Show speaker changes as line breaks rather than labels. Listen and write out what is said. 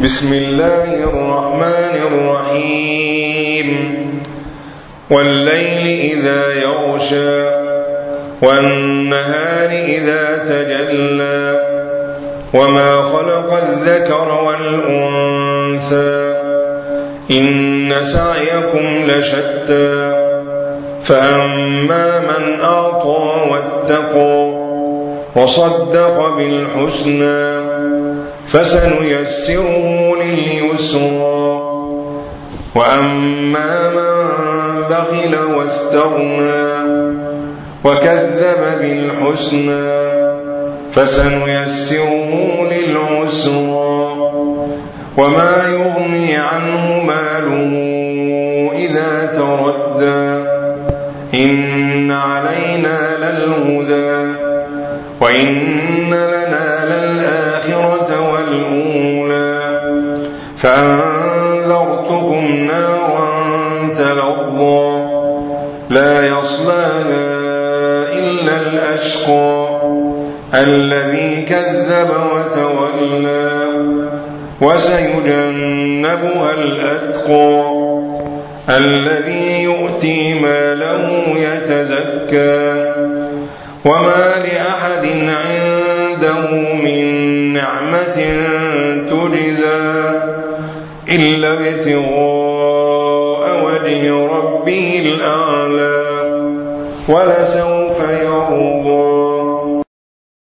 بسم الله الرحمن الرحيم والليل إذا يغشى والنهار إذا تجلى وما خلق الذكر والأنثى إن سعيكم لشتى فأما من أعطى واتقى وصدق بالحسنى فسنيسره لليسرى وأما من بخل واستغنى وكذب بالحسنى فسنيسره للعسرى وما يغني عنه ماله إذا تردى إن علينا للهدى وإن لنا للآخرة والأولى فأنذرتكم نارا تلظى لا يصلاها إلا الأشقى الذي كذب وتولى وسيجنبها الأتقى الذي يؤتي ماله يتزكى وما لأحد عنده من نعمة تجزى إلا ابتغاء وجه ربه الأعلى ولسوف يرضى.